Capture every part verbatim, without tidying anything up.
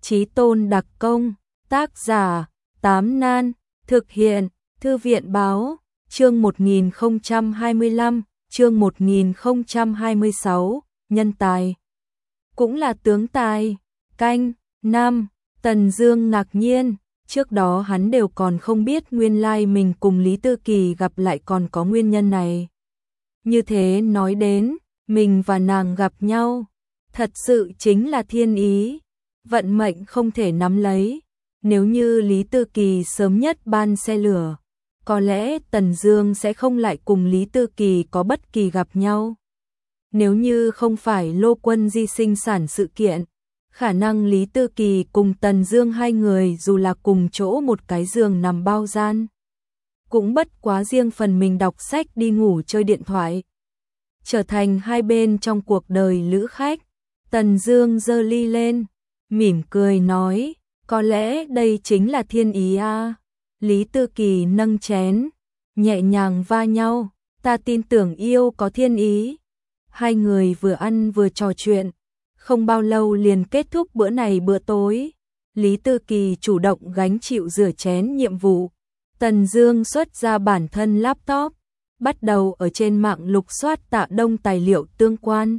Chí Tôn đặc công, tác giả, Tám Nan, thực hiện, Thư viện báo, chương một nghìn không trăm hai mươi lăm, chương một nghìn không trăm hai mươi sáu, nhân tài. Cũng là tướng tài, canh, năm, Tần Dương ngạc nhiên, trước đó hắn đều còn không biết nguyên lai mình cùng Lý Tư Kỳ gặp lại còn có nguyên nhân này. Như thế nói đến, mình và nàng gặp nhau, thật sự chính là thiên ý, vận mệnh không thể nắm lấy. Nếu như Lý Tư Kỳ sớm nhất ban xe lửa, có lẽ Tần Dương sẽ không lại cùng Lý Tư Kỳ có bất kỳ gặp nhau. Nếu như không phải Lô Quân Di sinh sản sự kiện, khả năng Lý Tư Kỳ cùng Tần Dương hai người dù là cùng chỗ một cái giường nằm bao gian, cũng bất quá riêng phần mình đọc sách đi ngủ chơi điện thoại, trở thành hai bên trong cuộc đời lữ khách. Tần Dương giơ ly lên, mỉm cười nói, có lẽ đây chính là thiên ý a. À. Lý Tư Kỳ nâng chén, nhẹ nhàng va nhau, ta tin tưởng yêu có thiên ý. Hai người vừa ăn vừa trò chuyện, không bao lâu liền kết thúc bữa này bữa tối. Lý Tư Kỳ chủ động gánh chịu rửa chén nhiệm vụ. Tần Dương xuất ra bản thân laptop, bắt đầu ở trên mạng lục soát Tạ Đông tài liệu tương quan.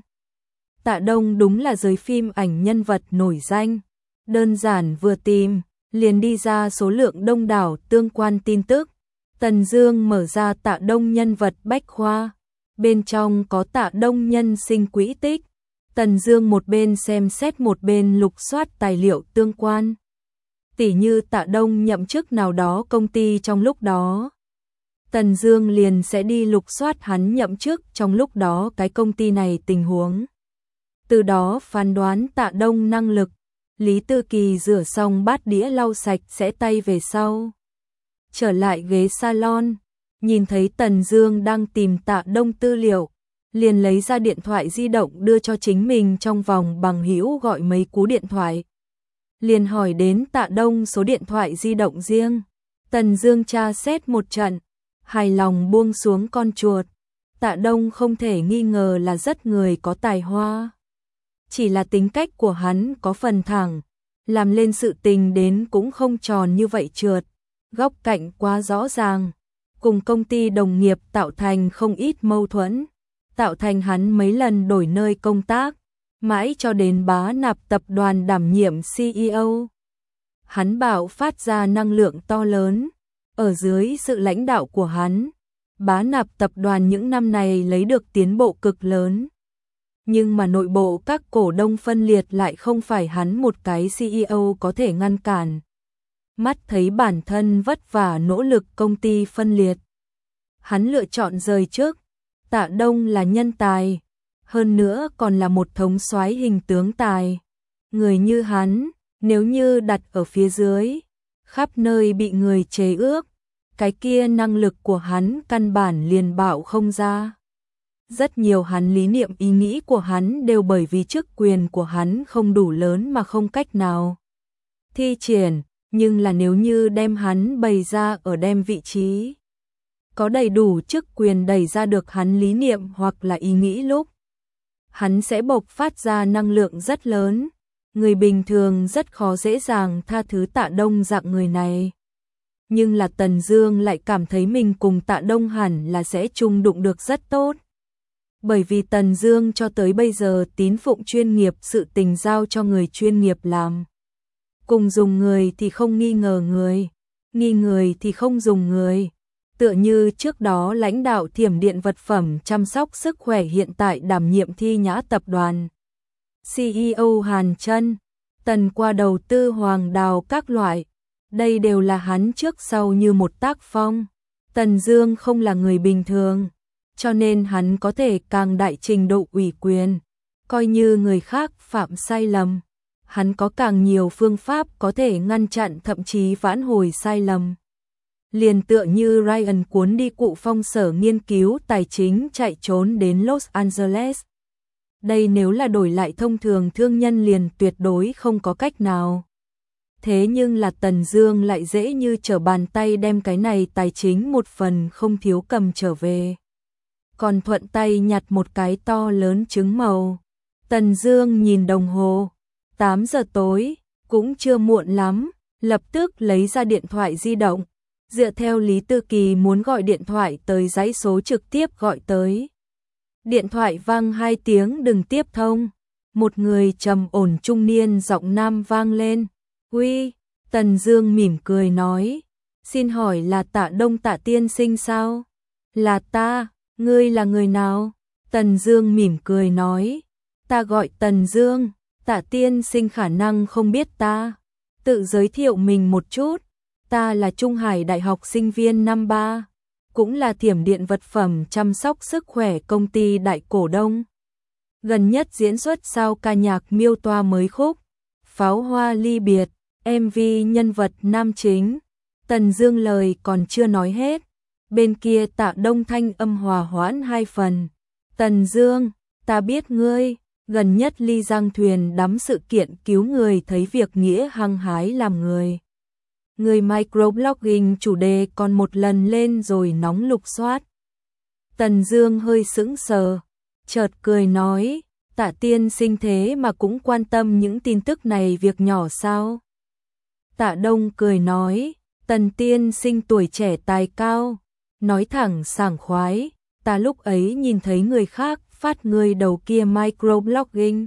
Tạ Đông đúng là giới phim ảnh nhân vật nổi danh, đơn giản vừa tìm, liền đi ra số lượng đông đảo tương quan tin tức. Tần Dương mở ra Tạ Đông nhân vật bách khoa, bên trong có Tạ Đông nhân sinh quỹ tích. Tần Dương một bên xem xét một bên lục soát tài liệu tương quan. Tỉ như Tạ Đông nhậm chức nào đó công ty trong lúc đó, Tần Dương liền sẽ đi lục soát hắn nhậm chức trong lúc đó cái công ty này tình huống. Từ đó phán đoán Tạ Đông năng lực. Lý Tư Kỳ rửa xong bát đĩa lau sạch sẽ tay về sau, trở lại ghế salon, nhìn thấy Tần Dương đang tìm Tạ Đông tư liệu, liền lấy ra điện thoại di động đưa cho chính mình trong vòng bằng hữu gọi mấy cú điện thoại. Liền hỏi đến Tạ Đông số điện thoại di động riêng. Tần Dương tra xét một trận, hài lòng buông xuống con chuột. Tạ Đông không thể nghi ngờ là rất người có tài hoa. Chỉ là tính cách của hắn có phần thẳng, làm lên sự tình đến cũng không tròn như vậy trượt, góc cạnh quá rõ ràng, cùng công ty đồng nghiệp tạo thành không ít mâu thuẫn, tạo thành hắn mấy lần đổi nơi công tác, mãi cho đến Bá Nạp tập đoàn đảm nhiệm xê e ô. Hắn bạo phát ra năng lượng to lớn, ở dưới sự lãnh đạo của hắn, Bá Nạp tập đoàn những năm này lấy được tiến bộ cực lớn. Nhưng mà nội bộ các cổ đông phân liệt lại không phải hắn một cái xê e ô có thể ngăn cản. Mắt thấy bản thân vất vả nỗ lực công ty phân liệt, hắn lựa chọn rời trước. Tạ Đông là nhân tài, hơn nữa còn là một thống soái hình tướng tài. Người như hắn, nếu như đặt ở phía dưới, khắp nơi bị người chế ước, cái kia năng lực của hắn căn bản liền bạo không ra. Rất nhiều hắn lý niệm ý nghĩ của hắn đều bởi vì chức quyền của hắn không đủ lớn mà không cách nào thi triển, nhưng là nếu như đem hắn bày ra ở đem vị trí có đầy đủ chức quyền đẩy ra được hắn lý niệm hoặc là ý nghĩ lúc, hắn sẽ bộc phát ra năng lượng rất lớn. Người bình thường rất khó dễ dàng tha thứ Tạ Đông dạng người này. Nhưng là Tần Dương lại cảm thấy mình cùng Tạ Đông hẳn là sẽ chung đụng được rất tốt. Bởi vì Tần Dương cho tới bây giờ tín phụng chuyên nghiệp, sự tình giao cho người chuyên nghiệp làm. Cùng dùng người thì không nghi ngờ người, nghi người thì không dùng người. Tựa như trước đó lãnh đạo Thiểm Điện vật phẩm chăm sóc sức khỏe hiện tại đảm nhiệm Thi Nhã tập đoàn. xê e ô Hàn Trân, Tần qua đầu tư Hoàng Đào các loại, đây đều là hắn trước sau như một tác phong. Tần Dương không là người bình thường, cho nên hắn có thể càng đại trình độ ủy quyền, coi như người khác phạm sai lầm, hắn có càng nhiều phương pháp có thể ngăn chặn thậm chí vãn hồi sai lầm. Liền tựa như Ryan cuốn đi cụ phong sở nghiên cứu tài chính chạy trốn đến Los Angeles. Đây nếu là đổi lại thông thường thương nhân liền tuyệt đối không có cách nào. Thế nhưng là Tần Dương lại dễ như trở bàn tay đem cái này tài chính một phần không thiếu cầm trở về. Còn thuận tay nhặt một cái to lớn trứng màu. Tần Dương nhìn đồng hồ, tám giờ tối, cũng chưa muộn lắm, lập tức lấy ra điện thoại di động, dựa theo Lý Tư Kỳ muốn gọi điện thoại tới dãy số trực tiếp gọi tới. Điện thoại vang hai tiếng đừng tiếp thông, một người trầm ổn trung niên giọng nam vang lên. Uy, Tần Dương mỉm cười nói, xin hỏi là Tạ Đông Tạ tiên sinh sao? Là ta, ngươi là người nào? Tần Dương mỉm cười nói, ta gọi Tần Dương, Tạ tiên sinh khả năng không biết ta. Tự giới thiệu mình một chút, ta là Trung Hải Đại học sinh viên năm ba, cũng là Thiểm Điện vật phẩm chăm sóc sức khỏe công ty đại cổ đông. Gần nhất diễn xuất sao ca nhạc miêu toa mới khúc Pháo hoa ly biệt, em vê nhân vật nam chính. Tần Dương lời còn chưa nói hết, bên kia Tạ Đông thanh âm hòa hoãn hai phần. Tần Dương, ta biết ngươi, gần nhất Ly Giang thuyền đắm sự kiện cứu người thấy việc nghĩa hăng hái làm người. Người microblogging chủ đề còn một lần lên rồi nóng lục soát. Tần Dương hơi sững sờ, chợt cười nói, Tạ tiên sinh thế mà cũng quan tâm những tin tức này việc nhỏ sao? Tạ Đông cười nói, Tần tiên sinh tuổi trẻ tài cao, nói thẳng sảng khoái, ta lúc ấy nhìn thấy người khác phát người đầu kia microblogging,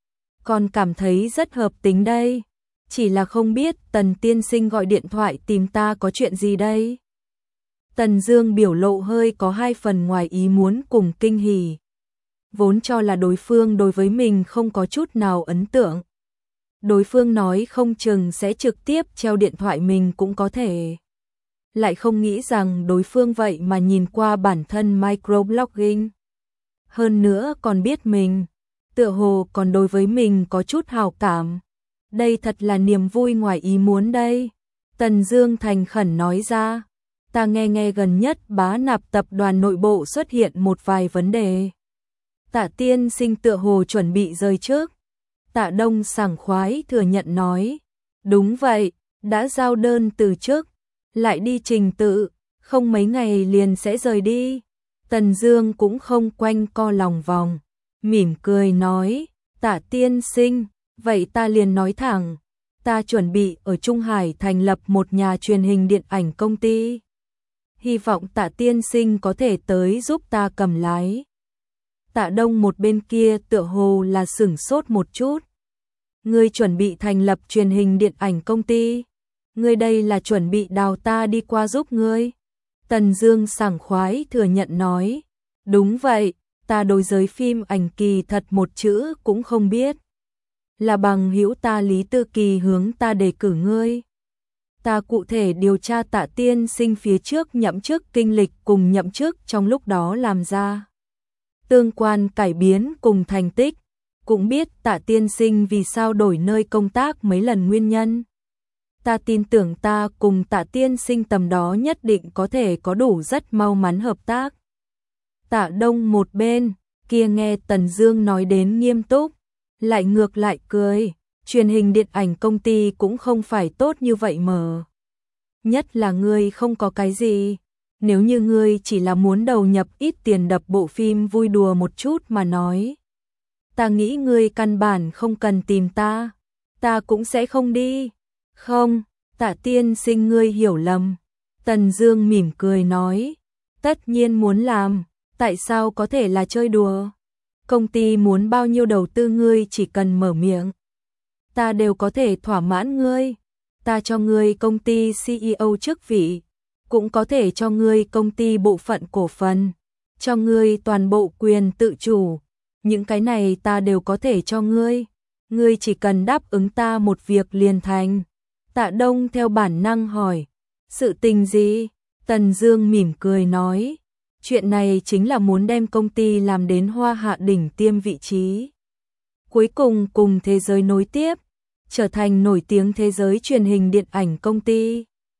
còn cảm thấy rất hợp tính đây. Chỉ là không biết Tần tiên sinh gọi điện thoại tìm ta có chuyện gì đây? Tần Dương biểu lộ hơi có hai phần ngoài ý muốn cùng kinh hỉ. Vốn cho là đối phương đối với mình không có chút nào ấn tượng. Đối phương nói không chừng sẽ trực tiếp treo điện thoại mình cũng có thể. Lại không nghĩ rằng đối phương vậy mà nhìn qua bản thân microblogging. Hơn nữa còn biết mình, tựa hồ còn đối với mình có chút hảo cảm. Đây thật là niềm vui ngoài ý muốn đây. Tần Dương thành khẩn nói ra, ta nghe nghe gần nhất Bá Nạp tập đoàn nội bộ xuất hiện một vài vấn đề. Tạ tiên sinh tựa hồ chuẩn bị rời trước. Tạ Đông sảng khoái thừa nhận nói, đúng vậy, đã giao đơn từ chức, lại đi trình tự, không mấy ngày liền sẽ rời đi. Tần Dương cũng không quanh co lòng vòng, mỉm cười nói, Tạ tiên sinh, vậy ta liền nói thẳng, ta chuẩn bị ở Trung Hải thành lập một nhà truyền hình điện ảnh công ty. Hy vọng Tạ tiên sinh có thể tới giúp ta cầm lái. Tạ Đông một bên kia tựa hồ là sửng sốt một chút. Ngươi chuẩn bị thành lập truyền hình điện ảnh công ty? Ngươi đây là chuẩn bị đào ta đi qua giúp ngươi? Tần Dương sảng khoái thừa nhận nói, đúng vậy, ta đối giới phim ảnh kỳ thật một chữ cũng không biết. Là bằng hữu ta Lý Tư Kỳ hướng ta đề cử ngươi. Ta cụ thể điều tra Tạ tiên sinh phía trước nhậm chức kinh lịch cùng nhậm chức trong lúc đó làm ra tương quan cải biến cùng thành tích, cũng biết Tạ tiên sinh vì sao đổi nơi công tác mấy lần nguyên nhân. Ta tin tưởng ta cùng Tạ tiên sinh tầm đó nhất định có thể có đủ rất mau mắn hợp tác. Tạ Đông một bên kia nghe Tần Dương nói đến nghiêm túc, lại ngược lại cười, truyền hình điện ảnh công ty cũng không phải tốt như vậy mà. Nhất là ngươi không có cái gì, nếu như ngươi chỉ là muốn đầu nhập ít tiền đập bộ phim vui đùa một chút mà nói. Ta nghĩ ngươi căn bản không cần tìm ta, ta cũng sẽ không đi. Không, Tạ tiên sinh ngươi hiểu lầm. Tần Dương mỉm cười nói, tất nhiên muốn làm, tại sao có thể là chơi đùa? Công ty muốn bao nhiêu đầu tư ngươi chỉ cần mở miệng, ta đều có thể thỏa mãn ngươi. Ta cho ngươi công ty xê e ô chức vị, cũng có thể cho ngươi công ty bộ phận cổ phần, cho ngươi toàn bộ quyền tự chủ. Những cái này ta đều có thể cho ngươi, ngươi chỉ cần đáp ứng ta một việc liền thành. Tạ Đông theo bản năng hỏi, sự tình gì? Tần Dương mỉm cười nói, chuyện này chính là muốn đem công ty làm đến hoa hạ đỉnh tiêm vị trí. Cuối cùng cùng thế giới nối tiếp, trở thành nổi tiếng thế giới truyền hình điện ảnh công ty.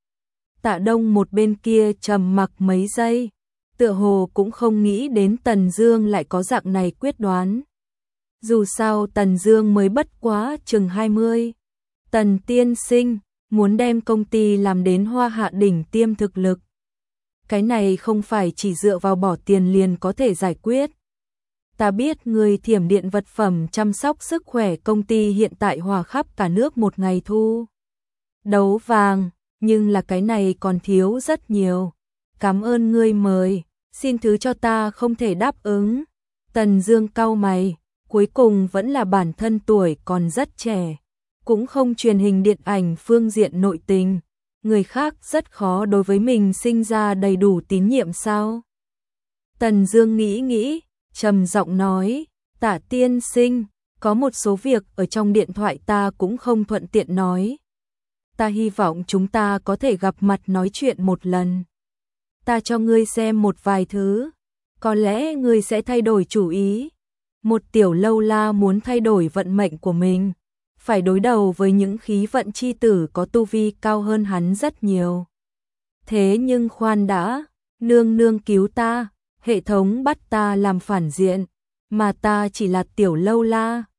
Tạ Đông một bên kia trầm mặc mấy giây, tựa hồ cũng không nghĩ đến Tần Dương lại có dạng này quyết đoán. Dù sao Tần Dương mới bất quá chừng hai mươi. Tần tiên sinh muốn đem công ty làm đến hoa hạ đỉnh tiêm thực lực. Cái này không phải chỉ dựa vào bỏ tiền liền có thể giải quyết. Ta biết người Thiểm Điện vật phẩm chăm sóc sức khỏe công ty hiện tại hòa khắp cả nước một ngày thu đấu vàng, nhưng là cái này còn thiếu rất nhiều. Cảm ơn ngươi mời, xin thứ cho ta không thể đáp ứng. Tần Dương cau mày, cuối cùng vẫn là bản thân tuổi còn rất trẻ, cũng không truyền hình điện ảnh phương diện nội tình, người khác rất khó đối với mình sinh ra đầy đủ tín nhiệm sao? Tần Dương nghĩ nghĩ, trầm giọng nói, Tạ tiên sinh, có một số việc ở trong điện thoại ta cũng không thuận tiện nói. Ta hy vọng chúng ta có thể gặp mặt nói chuyện một lần. Ta cho ngươi xem một vài thứ, có lẽ ngươi sẽ thay đổi chủ ý. Một tiểu lâu la muốn thay đổi vận mệnh của mình, phải đối đầu với những khí vận chi tử có tu vi cao hơn hắn rất nhiều. Thế nhưng khoan đã, nương nương cứu ta, hệ thống bắt ta làm phản diện, mà ta chỉ là tiểu lâu la.